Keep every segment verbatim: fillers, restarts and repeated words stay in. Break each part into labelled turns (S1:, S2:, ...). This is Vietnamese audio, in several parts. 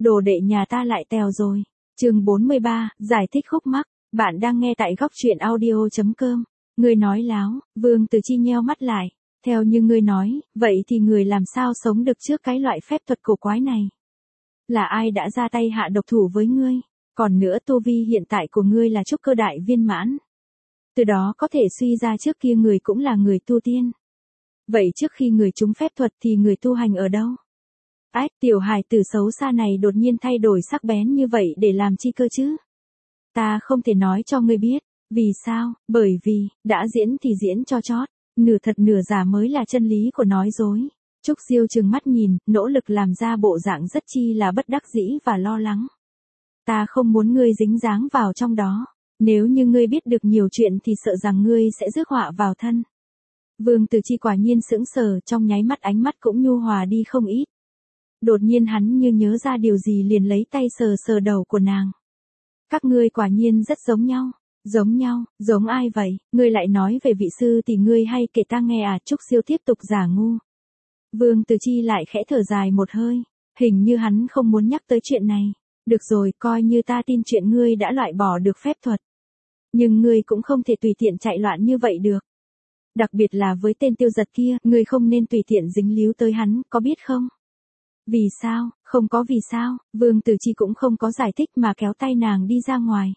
S1: đồ đệ nhà ta lại tèo rồi. Chương bốn mươi ba, giải thích khúc mắc. Bạn đang nghe tại góc truyện audio chấm com. Ngươi nói láo, Vương Từ Chi nheo mắt lại. Theo như ngươi nói, vậy thì người làm sao sống được trước cái loại phép thuật cổ quái này? Là ai đã ra tay hạ độc thủ với ngươi? Còn nữa, tu vi hiện tại của ngươi là trúc cơ đại viên mãn. Từ đó có thể suy ra trước kia người cũng là người tu tiên. Vậy trước khi người trúng phép thuật thì người tu hành ở đâu? Ách, tiểu hài tử xấu xa này đột nhiên thay đổi sắc bén như vậy để làm chi cơ chứ? Ta không thể nói cho ngươi biết. Vì sao? Bởi vì, đã diễn thì diễn cho chót. Nửa thật nửa giả mới là chân lý của nói dối. Trúc Diêu trừng mắt nhìn, nỗ lực làm ra bộ dạng rất chi là bất đắc dĩ và lo lắng. Ta không muốn ngươi dính dáng vào trong đó. Nếu như ngươi biết được nhiều chuyện thì sợ rằng ngươi sẽ rước họa vào thân. Vương Từ Chi quả nhiên sững sờ, trong nháy mắt ánh mắt cũng nhu hòa đi không ít. Đột nhiên hắn như nhớ ra điều gì liền lấy tay sờ sờ đầu của nàng. Các ngươi quả nhiên rất giống nhau. Giống nhau, giống ai vậy? Ngươi lại nói về vị sư thì ngươi hay kể ta nghe à? Trúc Siêu tiếp tục giả ngu. Vương Từ Chi lại khẽ thở dài một hơi. Hình như hắn không muốn nhắc tới chuyện này. Được rồi, coi như ta tin chuyện ngươi đã loại bỏ được phép thuật. Nhưng ngươi cũng không thể tùy tiện chạy loạn như vậy được. Đặc biệt là với tên Tiêu Giật kia, ngươi không nên tùy tiện dính líu tới hắn, có biết không? Vì sao? Không có vì sao, Vương Từ Chi cũng không có giải thích mà kéo tay nàng đi ra ngoài.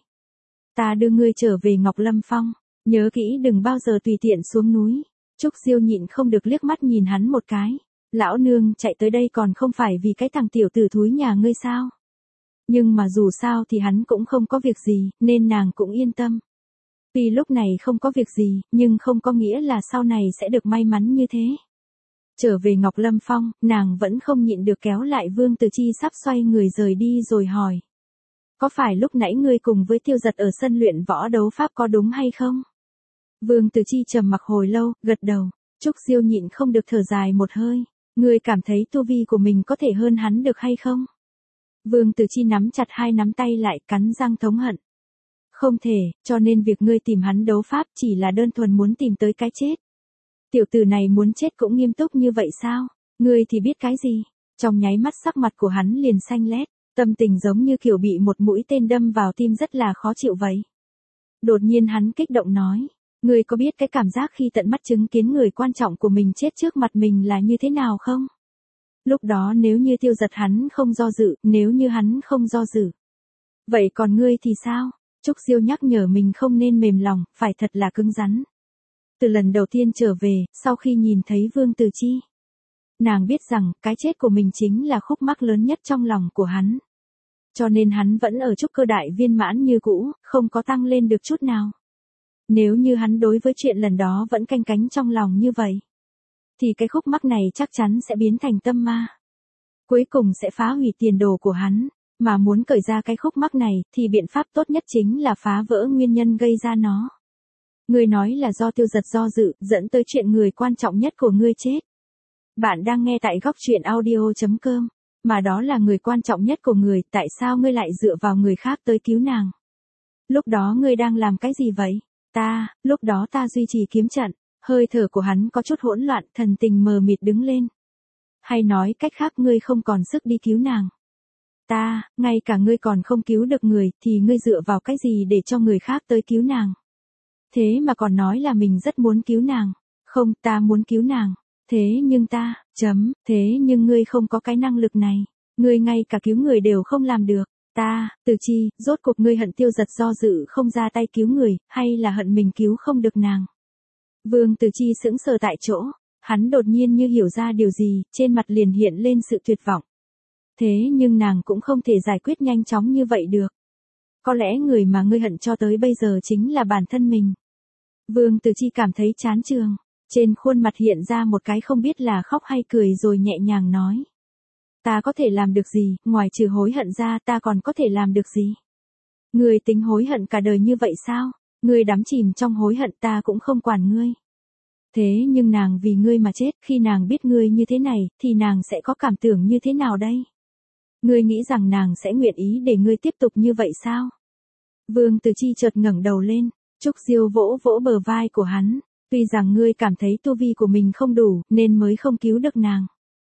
S1: Ta đưa ngươi trở về Ngọc Lâm Phong, nhớ kỹ đừng bao giờ tùy tiện xuống núi. Trúc Diêu nhịn không được liếc mắt nhìn hắn một cái. Lão nương chạy tới đây còn không phải vì cái thằng tiểu tử thúi nhà ngươi sao? Nhưng mà dù sao thì hắn cũng không có việc gì, nên nàng cũng yên tâm. Vì lúc này không có việc gì, nhưng không có nghĩa là sau này sẽ được may mắn như thế. Trở về Ngọc Lâm Phong, nàng vẫn không nhịn được kéo lại Vương Từ Chi sắp xoay người rời đi rồi hỏi. Có phải lúc nãy ngươi cùng với Tiêu Giật ở sân luyện võ đấu pháp có đúng hay không? Vương Từ Chi trầm mặc hồi lâu, gật đầu. Trúc Diêu nhịn không được thở dài một hơi. Ngươi cảm thấy tu vi của mình có thể hơn hắn được hay không? Vương Từ Chi nắm chặt hai nắm tay lại, cắn răng thống hận. Không thể, cho nên việc ngươi tìm hắn đấu pháp chỉ là đơn thuần muốn tìm tới cái chết. Tiểu tử này muốn chết cũng nghiêm túc như vậy sao? Ngươi thì biết cái gì? Trong nháy mắt sắc mặt của hắn liền xanh lét, tâm tình giống như kiểu bị một mũi tên đâm vào tim rất là khó chịu vậy. Đột nhiên hắn kích động nói, ngươi có biết cái cảm giác khi tận mắt chứng kiến người quan trọng của mình chết trước mặt mình là như thế nào không? Lúc đó nếu như Tiêu Giật hắn không do dự, nếu như hắn không do dự. Vậy còn ngươi thì sao? Trúc Diêu nhắc nhở mình không nên mềm lòng, phải thật là cứng rắn. Từ lần đầu tiên trở về, sau khi nhìn thấy Vương Từ Chi, nàng biết rằng cái chết của mình chính là khúc mắc lớn nhất trong lòng của hắn. Cho nên hắn vẫn ở trúc cơ đại viên mãn như cũ, không có tăng lên được chút nào. Nếu như hắn đối với chuyện lần đó vẫn canh cánh trong lòng như vậy, thì cái khúc mắc này chắc chắn sẽ biến thành tâm ma. Cuối cùng sẽ phá hủy tiền đồ của hắn. Mà muốn cởi ra cái khúc mắc này, thì biện pháp tốt nhất chính là phá vỡ nguyên nhân gây ra nó. Ngươi nói là do Tiêu Giật do dự, dẫn tới chuyện người quan trọng nhất của ngươi chết. Bạn đang nghe tại góc truyện audio chấm com, mà đó là người quan trọng nhất của người, tại sao ngươi lại dựa vào người khác tới cứu nàng? Lúc đó ngươi đang làm cái gì vậy? Ta, lúc đó ta duy trì kiếm trận, hơi thở của hắn có chút hỗn loạn, thần tình mờ mịt đứng lên. Hay nói cách khác ngươi không còn sức đi cứu nàng. Ta, ngay cả ngươi còn không cứu được người, thì ngươi dựa vào cái gì để cho người khác tới cứu nàng? Thế mà còn nói là mình rất muốn cứu nàng. Không, ta muốn cứu nàng. Thế nhưng ta, chấm, thế nhưng ngươi không có cái năng lực này. Ngươi ngay cả cứu người đều không làm được. Ta, Từ Chi, rốt cuộc ngươi hận Tiêu Giật do dự không ra tay cứu người, hay là hận mình cứu không được nàng? Vương Từ Chi sững sờ tại chỗ, hắn đột nhiên như hiểu ra điều gì, trên mặt liền hiện lên sự tuyệt vọng. Thế nhưng nàng cũng không thể giải quyết nhanh chóng như vậy được. Có lẽ người mà ngươi hận cho tới bây giờ chính là bản thân mình. Vương Từ Chi cảm thấy chán chường, trên khuôn mặt hiện ra một cái không biết là khóc hay cười rồi nhẹ nhàng nói. Ta có thể làm được gì, ngoài trừ hối hận ra ta còn có thể làm được gì? Ngươi tính hối hận cả đời như vậy sao? Ngươi đắm chìm trong hối hận ta cũng không quản ngươi. Thế nhưng nàng vì ngươi mà chết, khi nàng biết ngươi như thế này, thì nàng sẽ có cảm tưởng như thế nào đây? Ngươi nghĩ rằng nàng sẽ nguyện ý để ngươi tiếp tục như vậy sao? Vương Từ Chi chợt ngẩng đầu lên, Trúc Diêu vỗ vỗ bờ vai của hắn, tuy rằng ngươi cảm thấy tu vi của mình không đủ, nên mới không cứu được nàng.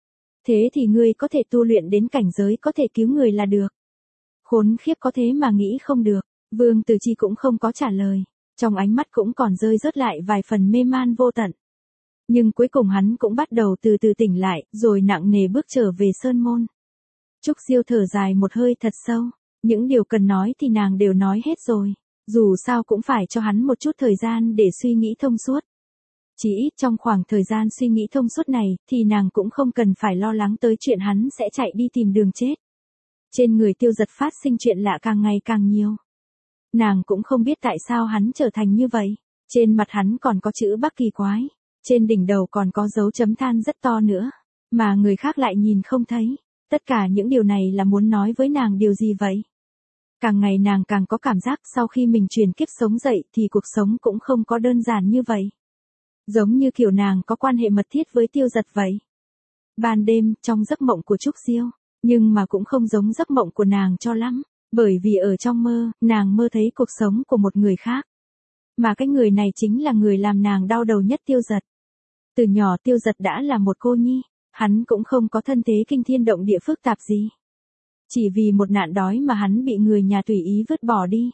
S1: Thế thì ngươi có thể tu luyện đến cảnh giới có thể cứu người là được. Khốn khiếp, có thế mà nghĩ không được. Vương Tử Chi cũng không có trả lời. Trong ánh mắt cũng còn rơi rớt lại vài phần mê man vô tận. Nhưng cuối cùng hắn cũng bắt đầu từ từ tỉnh lại, rồi nặng nề bước trở về sơn môn. Trúc Diêu thở dài một hơi thật sâu. Những điều cần nói thì nàng đều nói hết rồi. Dù sao cũng phải cho hắn một chút thời gian để suy nghĩ thông suốt. Chỉ ít trong khoảng thời gian suy nghĩ thông suốt này, thì nàng cũng không cần phải lo lắng tới chuyện hắn sẽ chạy đi tìm đường chết. Trên người Tiêu Giật phát sinh chuyện lạ càng ngày càng nhiều. Nàng cũng không biết tại sao hắn trở thành như vậy. Trên mặt hắn còn có chữ Bắc kỳ quái. Trên đỉnh đầu còn có dấu chấm than rất to nữa. Mà người khác lại nhìn không thấy. Tất cả những điều này là muốn nói với nàng điều gì vậy? Càng ngày nàng càng có cảm giác sau khi mình chuyển kiếp sống dậy thì cuộc sống cũng không có đơn giản như vậy. Giống như kiểu nàng có quan hệ mật thiết với Tiêu Giật vậy. Ban đêm, trong giấc mộng của Trúc Diêu, nhưng mà cũng không giống giấc mộng của nàng cho lắm, bởi vì ở trong mơ, nàng mơ thấy cuộc sống của một người khác. Mà cái người này chính là người làm nàng đau đầu nhất, Tiêu Giật. Từ nhỏ Tiêu Giật đã là một cô nhi, hắn cũng không có thân thế kinh thiên động địa phức tạp gì. Chỉ vì một nạn đói mà hắn bị người nhà tùy ý vứt bỏ đi.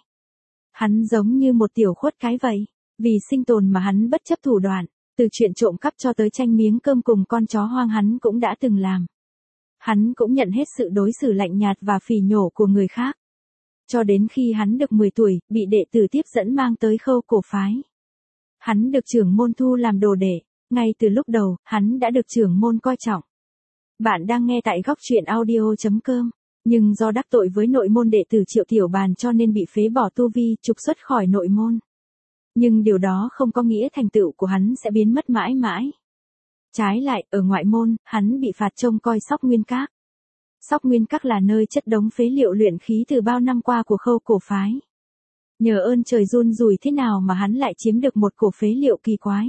S1: Hắn giống như một tiểu khuất cái vậy. Vì sinh tồn mà hắn bất chấp thủ đoạn, từ chuyện trộm cắp cho tới tranh miếng cơm cùng con chó hoang hắn cũng đã từng làm. Hắn cũng nhận hết sự đối xử lạnh nhạt và phỉ nhổ của người khác. Cho đến khi hắn được mười tuổi, bị đệ tử tiếp dẫn mang tới Khâu Cổ phái. Hắn được trưởng môn thu làm đồ đệ, ngay từ lúc đầu, hắn đã được trưởng môn coi trọng. Bạn đang nghe tại góc truyện audio chấm com, nhưng do đắc tội với nội môn đệ tử Triệu Tiểu Bàn cho nên bị phế bỏ tu vi, trục xuất khỏi nội môn. Nhưng điều đó không có nghĩa thành tựu của hắn sẽ biến mất mãi mãi. Trái lại, ở ngoại môn, hắn bị phạt trông coi Sóc Nguyên Các. Sóc Nguyên Các là nơi chất đống phế liệu luyện khí từ bao năm qua của Khâu Cổ phái. Nhờ ơn trời run rủi thế nào mà hắn lại chiếm được một cổ phế liệu kỳ quái.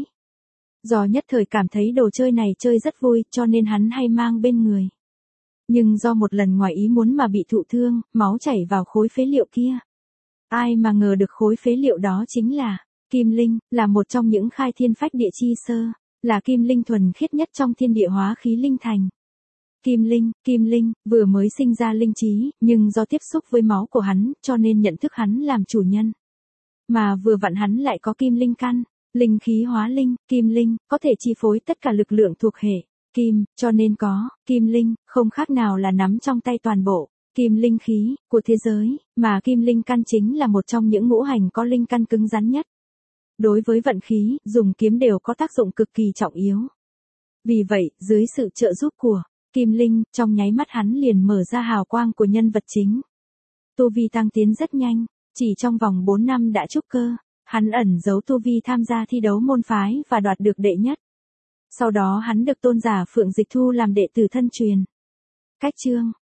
S1: Do nhất thời cảm thấy đồ chơi này chơi rất vui cho nên hắn hay mang bên người. Nhưng do một lần ngoài ý muốn mà bị thụ thương, máu chảy vào khối phế liệu kia. Ai mà ngờ được khối phế liệu đó chính là Kim Linh, là một trong những khai thiên phách địa chi sơ, là Kim Linh thuần khiết nhất trong thiên địa hóa khí linh thành. Kim Linh, Kim Linh, vừa mới sinh ra linh trí, nhưng do tiếp xúc với máu của hắn, cho nên nhận thức hắn làm chủ nhân. Mà vừa vặn hắn lại có Kim Linh căn, linh khí hóa linh, Kim Linh, có thể chi phối tất cả lực lượng thuộc hệ, Kim, cho nên có, Kim Linh, không khác nào là nắm trong tay toàn bộ. Kim linh khí của thế giới, mà kim linh căn chính là một trong những ngũ hành có linh căn cứng rắn nhất. Đối với vận khí, dùng kiếm đều có tác dụng cực kỳ trọng yếu. Vì vậy, dưới sự trợ giúp của Kim Linh, trong nháy mắt hắn liền mở ra hào quang của nhân vật chính. Tu vi tăng tiến rất nhanh, chỉ trong vòng bốn năm đã trúc cơ, hắn ẩn giấu tu vi tham gia thi đấu môn phái và đoạt được đệ nhất. Sau đó hắn được tôn giả Phượng Dịch thu làm đệ tử thân truyền. Cách chương